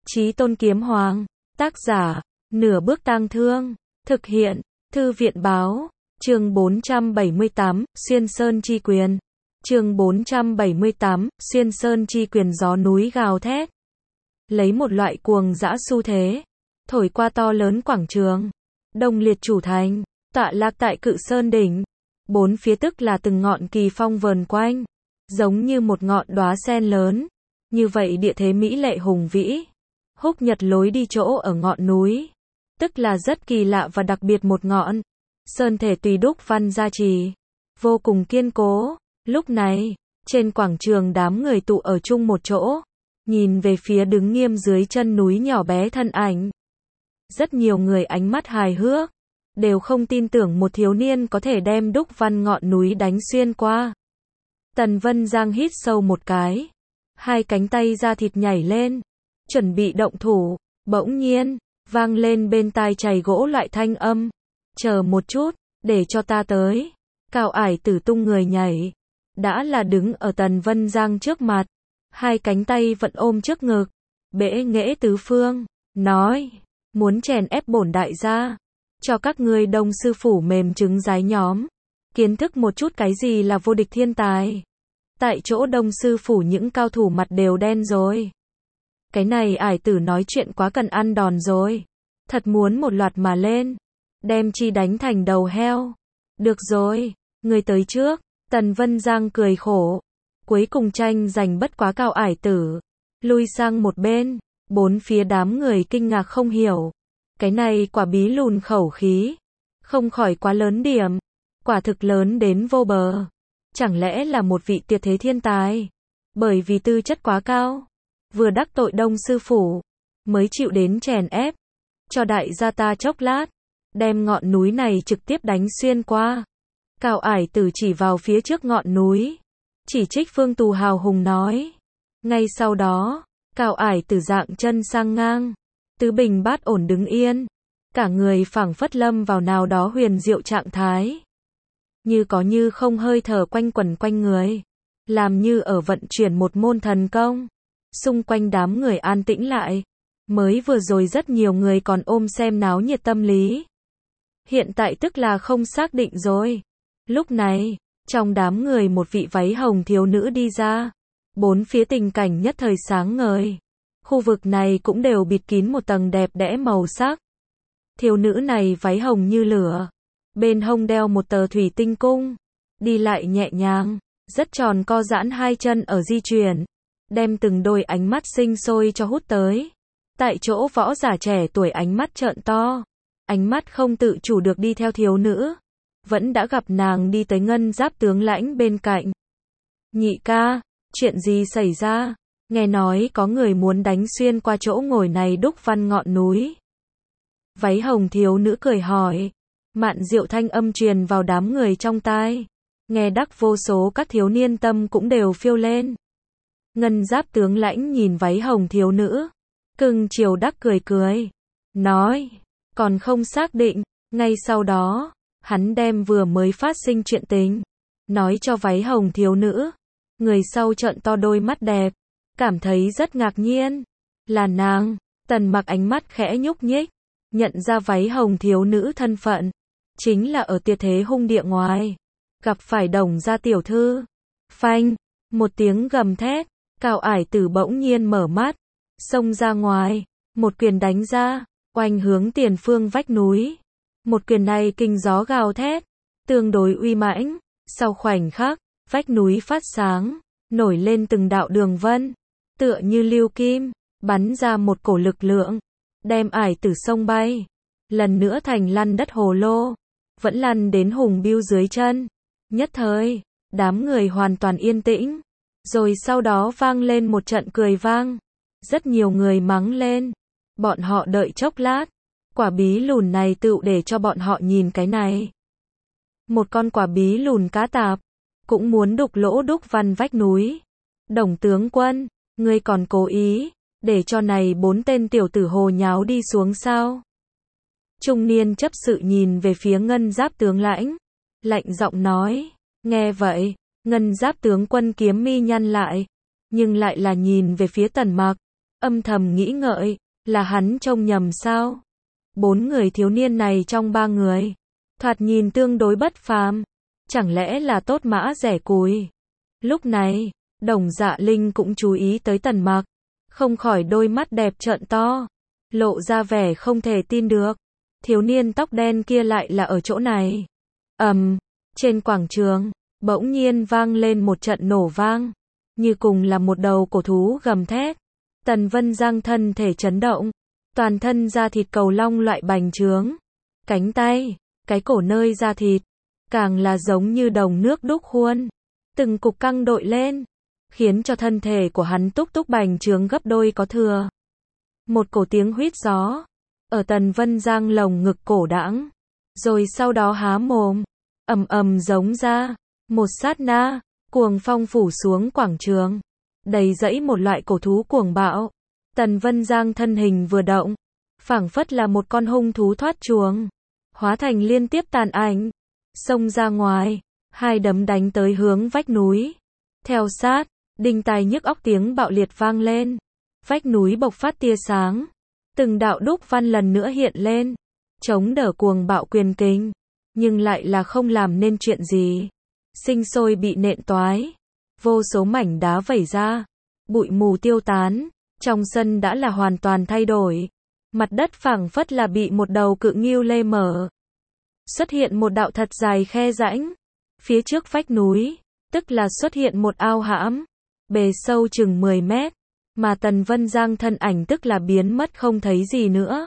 Chí Tôn Kiếm Hoàng. Tác giả, Nửa Bước Tang Thương. Thực hiện, Thư viện báo. Chương 478, Xuyên Sơn Chi Quyền. Chương 478, Xuyên Sơn Chi Quyền. Gió núi gào thét, lấy một loại cuồng dã xu thế, thổi qua to lớn quảng trường. Đông Liệt chủ thành, tọa lạc tại Cự Sơn đỉnh. Bốn phía tức là từng ngọn kỳ phong vờn quanh, giống như một ngọn đóa sen lớn. Như vậy địa thế mỹ lệ hùng vĩ. Húc nhật lối đi chỗ ở ngọn núi, tức là rất kỳ lạ và đặc biệt một ngọn. Sơn thể tùy đúc văn gia trì, vô cùng kiên cố. Lúc này, trên quảng trường đám người tụ ở chung một chỗ, nhìn về phía đứng nghiêm dưới chân núi nhỏ bé thân ảnh. Rất nhiều người ánh mắt hài hước, đều không tin tưởng một thiếu niên có thể đem đúc văn ngọn núi đánh xuyên qua. Tần Vân Giang hít sâu một cái, hai cánh tay da thịt nhảy lên, chuẩn bị động thủ. Bỗng nhiên, vang lên bên tai chày gỗ loại thanh âm. Chờ một chút, để cho ta tới. Cao Ải Tử tung người nhảy, đã là đứng ở Tần Vân Giang trước mặt, hai cánh tay vẫn ôm trước ngực, bẽ nghễ tứ phương, nói, muốn chèn ép bổn đại gia, cho các ngươi Đông sư phủ mềm trứng rái nhóm, kiến thức một chút cái gì là vô địch thiên tài. Tại chỗ Đông sư phủ những cao thủ mặt đều đen rồi. Cái này Ải Tử nói chuyện quá cần ăn đòn rồi, thật muốn một loạt mà lên, đem chi đánh thành đầu heo. Được rồi, ngươi tới trước. Tần Vân Giang cười khổ, cuối cùng tranh giành bất quá Cao Ải Tử, lui sang một bên. Bốn phía đám người kinh ngạc không hiểu, cái này quả bí lùn khẩu khí, không khỏi quá lớn điểm, quả thực lớn đến vô bờ. Chẳng lẽ là một vị tuyệt thế thiên tài, bởi vì tư chất quá cao, vừa đắc tội Đông sư phủ, mới chịu đến chèn ép, cho đại gia ta chốc lát, đem ngọn núi này trực tiếp đánh xuyên qua. Cao Ải Tử chỉ vào phía trước ngọn núi, chỉ trích Phương Tù hào hùng nói. Ngay sau đó, Cao Ải Tử dạng chân sang ngang, tứ bình bát ổn đứng yên, cả người phảng phất lâm vào nào đó huyền diệu trạng thái, như có như không hơi thở quanh quẩn quanh người, làm như ở vận chuyển một môn thần công. Xung quanh đám người an tĩnh lại, mới vừa rồi rất nhiều người còn ôm xem náo nhiệt tâm lý, hiện tại tức là không xác định rồi. Lúc này, trong đám người một vị váy hồng thiếu nữ đi ra, bốn phía tình cảnh nhất thời sáng ngời. Khu vực này cũng đều bịt kín một tầng đẹp đẽ màu sắc. Thiếu nữ này váy hồng như lửa, bên hông đeo một tờ thủy tinh cung, đi lại nhẹ nhàng, rất tròn co giãn hai chân ở di chuyển, đem từng đôi ánh mắt sinh sôi cho hút tới. Tại chỗ võ giả trẻ tuổi ánh mắt trợn to, ánh mắt không tự chủ được đi theo thiếu nữ. Vẫn đã gặp nàng đi tới Ngân Giáp tướng lãnh bên cạnh. Nhị ca, chuyện gì xảy ra? Nghe nói có người muốn đánh xuyên qua chỗ ngồi này đúc văn ngọn núi. Váy hồng thiếu nữ cười hỏi. Mạn diệu thanh âm truyền vào đám người trong tai. Nghe đắc vô số các thiếu niên tâm cũng đều phiêu lên. Ngân Giáp tướng lãnh nhìn váy hồng thiếu nữ, cưng chiều đắc cười cười, nói, còn không xác định. Ngay sau đó, hắn đem vừa mới phát sinh chuyện tình nói cho váy hồng thiếu nữ. Người sau trợn to đôi mắt đẹp, cảm thấy rất ngạc nhiên. Là nàng. Tần Mặc ánh mắt khẽ nhúc nhích, nhận ra váy hồng thiếu nữ thân phận, chính là ở Tuyệt Thế Hung Địa ngoài gặp phải Đồng gia tiểu thư. Phanh, một tiếng gầm thét, Cao Ải Tử bỗng nhiên mở mắt, xông ra ngoài, một quyền đánh ra, oanh hướng tiền phương vách núi. Một quyền này kinh gió gào thét, tương đối uy mãnh. Sau khoảnh khắc, vách núi phát sáng, nổi lên từng đạo đường vân, tựa như lưu kim, bắn ra một cổ lực lượng, đem Ải Tử sông bay. Lần nữa thành lăn đất hồ lô, vẫn lăn đến Hùng Bưu dưới chân. Nhất thời, đám người hoàn toàn yên tĩnh, rồi sau đó vang lên một trận cười vang. Rất nhiều người mắng lên, bọn họ đợi chốc lát. Quả bí lùn này tựu để cho bọn họ nhìn cái này. Một con quả bí lùn cá tạp, cũng muốn đục lỗ đúc văn vách núi. Đồng tướng quân, ngươi còn cố ý, để cho này bốn tên tiểu tử hồ nháo đi xuống sao? Trung niên chấp sự nhìn về phía Ngân Giáp tướng lãnh, lạnh giọng nói. Nghe vậy, Ngân Giáp tướng quân kiếm mi nhăn lại, nhưng lại là nhìn về phía Tần Mặc. âm thầm nghĩ ngợi, là hắn trông nhầm sao? 4 người thiếu niên này trong 3 người, thoạt nhìn tương đối bất phàm, chẳng lẽ là tốt mã rẻ cùi? Lúc này, Đồng Dạ Linh cũng chú ý tới Tần Mặc, không khỏi đôi mắt đẹp trợn to, lộ ra vẻ không thể tin được. Thiếu niên tóc đen kia lại là ở chỗ này. Trên quảng trường, bỗng nhiên vang lên một trận nổ vang, như cùng là một đầu cổ thú gầm thét. Tần Vân Giang thân thể chấn động, toàn thân da thịt cầu long loại bành trướng, cánh tay, cái cổ nơi da thịt, càng là giống như đồng nước đúc khuôn, từng cục căng đội lên, khiến cho thân thể của hắn túc túc bành trướng gấp đôi có thừa. Một cổ tiếng huýt gió, ở Tần Vân Giang lồng ngực cổ đãng, rồi sau đó há mồm, ầm ầm giống ra, một sát na, cuồng phong phủ xuống quảng trường, đầy dẫy một loại cổ thú cuồng bạo. Tần Vân Giang thân hình vừa động, phảng phất là một con hung thú thoát chuồng, hóa thành liên tiếp tàn ảnh, xông ra ngoài, hai đấm đánh tới hướng vách núi. Theo sát, đinh tai nhức óc tiếng bạo liệt vang lên, vách núi bộc phát tia sáng, từng đạo đúc văn lần nữa hiện lên, chống đỡ cuồng bạo quyền kình, nhưng lại là không làm nên chuyện gì, sinh sôi bị nện toái, vô số mảnh đá vẩy ra, bụi mù tiêu tán, trong sân đã là hoàn toàn thay đổi, mặt đất phảng phất là bị một đầu cự ngưu lê mở. Xuất hiện một đạo thật dài khe rãnh, phía trước vách núi, tức là xuất hiện một ao hãm, bề sâu chừng 10 mét, mà Tần Vân Giang thân ảnh tức là biến mất không thấy gì nữa.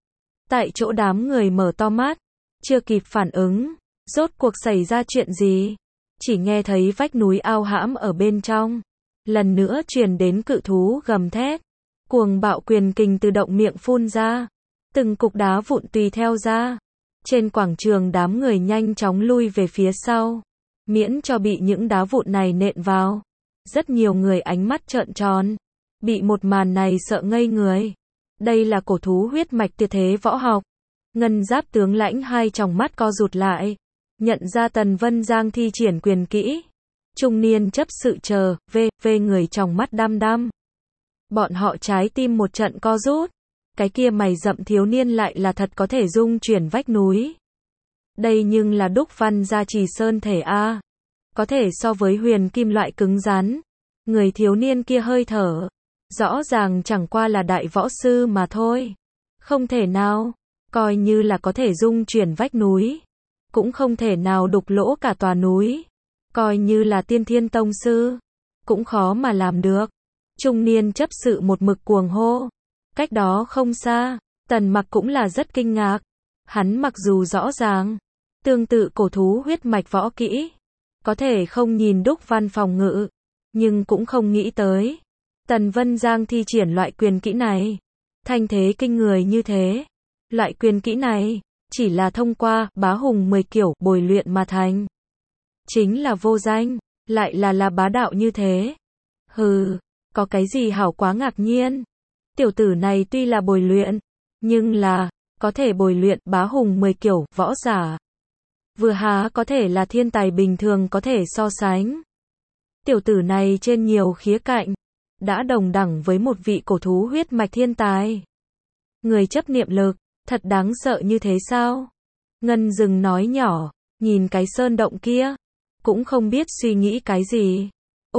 Tại chỗ đám người mở to mắt, chưa kịp phản ứng, rốt cuộc xảy ra chuyện gì, chỉ nghe thấy vách núi ao hãm ở bên trong, lần nữa truyền đến cự thú gầm thét, cuồng bạo quyền kình từ động miệng phun ra, từng cục đá vụn tùy theo ra. Trên quảng trường đám người nhanh chóng lui về phía sau, miễn cho bị những đá vụn này nện vào. Rất nhiều người ánh mắt trợn tròn, bị một màn này sợ ngây người. Đây là cổ thú huyết mạch tuyệt thế võ học. Ngân Giáp tướng lãnh hai tròng mắt co rụt lại, nhận ra Tần Vân Giang thi triển quyền kỹ. Trung niên chấp sự chờ, người tròng mắt đăm đăm. Bọn họ trái tim một trận co rút. Cái kia mày rậm thiếu niên lại là thật có thể dung chuyển vách núi. Đây nhưng là đúc văn gia trì sơn thể a, có thể so với huyền kim loại cứng rắn. Người thiếu niên kia hơi thở, rõ ràng chẳng qua là đại võ sư mà thôi. Không thể nào, coi như là có thể dung chuyển vách núi, cũng không thể nào đục lỗ cả tòa núi. Coi như là tiên thiên tông sư, cũng khó mà làm được. Trung niên chấp sự một mực cuồng hô. Cách đó không xa, Tần Mặc cũng là rất kinh ngạc. Hắn mặc dù rõ ràng, tương tự cổ thú huyết mạch võ kỹ, có thể không nhìn đúc văn phòng ngự, nhưng cũng không nghĩ tới. Tần Vân Giang thi triển loại quyền kỹ này, thanh thế kinh người như thế. Loại quyền kỹ này, chỉ là thông qua bá hùng 10 kiểu bồi luyện mà thành. Chính là vô danh, lại là bá đạo như thế. Hừ, có cái gì hảo quá ngạc nhiên. Tiểu tử này tuy là bồi luyện, nhưng là, có thể bồi luyện bá hùng 10 kiểu võ giả. Vừa há có thể là thiên tài bình thường có thể so sánh. Tiểu tử này trên nhiều khía cạnh, đã đồng đẳng với một vị cổ thú huyết mạch thiên tài. Người chấp niệm lực, thật đáng sợ như thế sao? Ngân Dừng nói nhỏ, nhìn cái sơn động kia, cũng không biết suy nghĩ cái gì.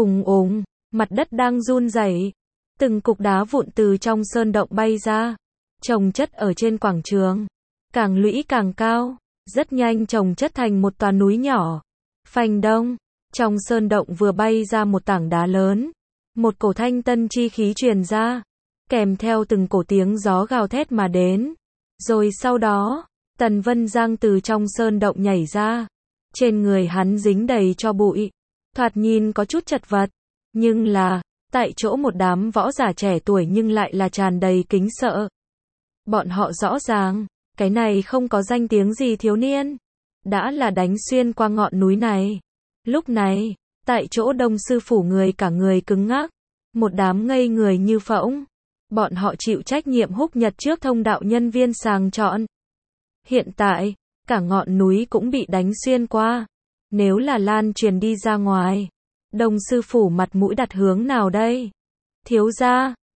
Mặt đất đang run rẩy. Từng cục đá vụn từ trong sơn động bay ra, chồng chất ở trên quảng trường, càng lũy càng cao, rất nhanh chồng chất thành một tòa núi nhỏ. Phanh đông, trong sơn động vừa bay ra một tảng đá lớn, một cổ thanh tân chi khí truyền ra, kèm theo từng cổ tiếng gió gào thét mà đến. Rồi sau đó, Tần Vân Giang từ trong sơn động nhảy ra, trên người hắn dính đầy cho bụi, thoạt nhìn có chút chật vật, nhưng là tại chỗ một đám võ giả trẻ tuổi nhưng lại là tràn đầy kính sợ. Bọn họ rõ ràng, cái này không có danh tiếng gì thiếu niên, đã là đánh xuyên qua ngọn núi này. Lúc này, tại chỗ Đông sư phủ người cả người cứng ngắc, một đám ngây người như phỗng. Bọn họ chịu trách nhiệm húc nhật trước thông đạo nhân viên sàng chọn. Hiện tại, cả ngọn núi cũng bị đánh xuyên qua. Nếu là lan truyền đi ra ngoài, Đông sư phủ mặt mũi đặt hướng nào đây? Thiếu gia,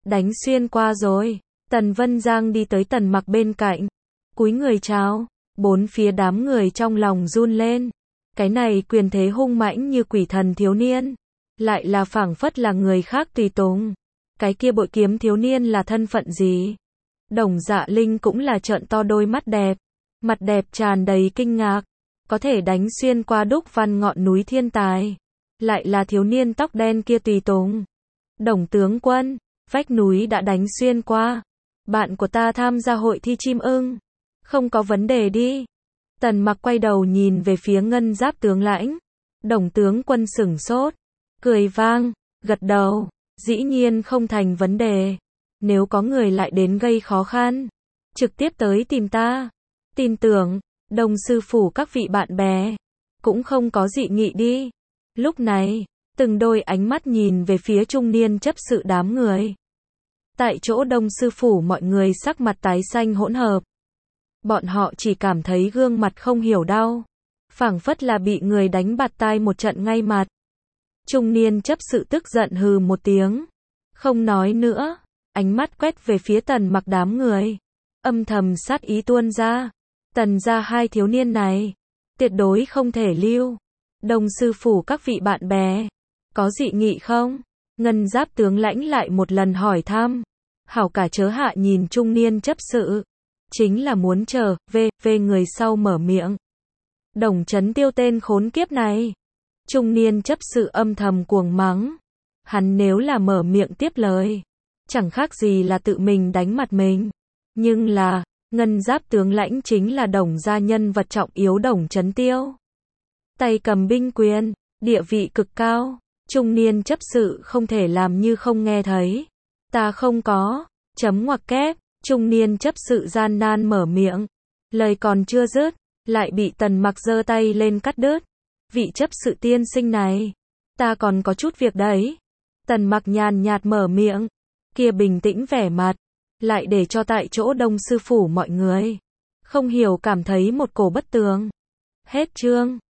Đánh xuyên qua rồi. Tần Vân Giang đi tới Tần Mặc bên cạnh, cúi người chào. Bốn phía đám người trong lòng run lên. Cái này quyền thế hung mãnh như quỷ thần thiếu niên, lại là phảng phất là người khác tùy tùng. Cái kia bội kiếm thiếu niên là thân phận gì? Đồng Dạ Linh cũng là trợn to đôi mắt đẹp, mặt đẹp tràn đầy kinh ngạc. Có thể đánh xuyên qua đúc văn ngọn núi thiên tài, lại là thiếu niên tóc đen kia tùy tùng. Đồng tướng quân, vách núi đã đánh xuyên qua. Bạn của ta tham gia hội thi chim ưng, không có vấn đề đi. Tần Mặc quay đầu nhìn về phía Ngân Giáp tướng lãnh. Đồng tướng quân sửng sốt, cười vang, gật đầu, dĩ nhiên không thành vấn đề. Nếu có người lại đến gây khó khăn, trực tiếp tới tìm ta. Tin tưởng, Đồng sư phủ các vị bạn bè cũng không có dị nghị đi. Lúc này, từng đôi ánh mắt nhìn về phía trung niên chấp sự đám người. Tại chỗ Đông sư phủ mọi người sắc mặt tái xanh hỗn hợp. Bọn họ chỉ cảm thấy gương mặt không hiểu đau, phảng phất là bị người đánh bạt tai một trận ngay mặt. Trung niên chấp sự tức giận hừ một tiếng, không nói nữa, ánh mắt quét về phía Tần Mặc đám người, âm thầm sát ý tuôn ra. Tần gia hai thiếu niên này, tuyệt đối không thể lưu. Đông sư phủ các vị bạn bè, có dị nghị không? Ngân Giáp tướng lãnh lại một lần hỏi thăm. Hảo cả chớ hạ nhìn trung niên chấp sự, chính là muốn chờ, về người sau mở miệng. Đồng Chấn Tiêu tên khốn kiếp này. Trung niên chấp sự âm thầm cuồng mắng. Hắn nếu là mở miệng tiếp lời, chẳng khác gì là tự mình đánh mặt mình. Nhưng là, Ngân Giáp tướng lãnh chính là Đồng gia nhân vật trọng yếu Đồng Chấn Tiêu. Tay cầm binh quyền, địa vị cực cao. Trung niên chấp sự không thể làm như không nghe thấy. Ta không có, chấm ngoặc kép. Trung niên chấp sự gian nan mở miệng, lời còn chưa dứt, lại bị Tần Mặc giơ tay lên cắt đứt. Vị chấp sự tiên sinh này, ta còn có chút việc đấy. Tần Mặc nhàn nhạt mở miệng, kia bình tĩnh vẻ mặt, lại để cho tại chỗ Đông sư phủ mọi người không hiểu cảm thấy một cổ bất tường. Hết chương.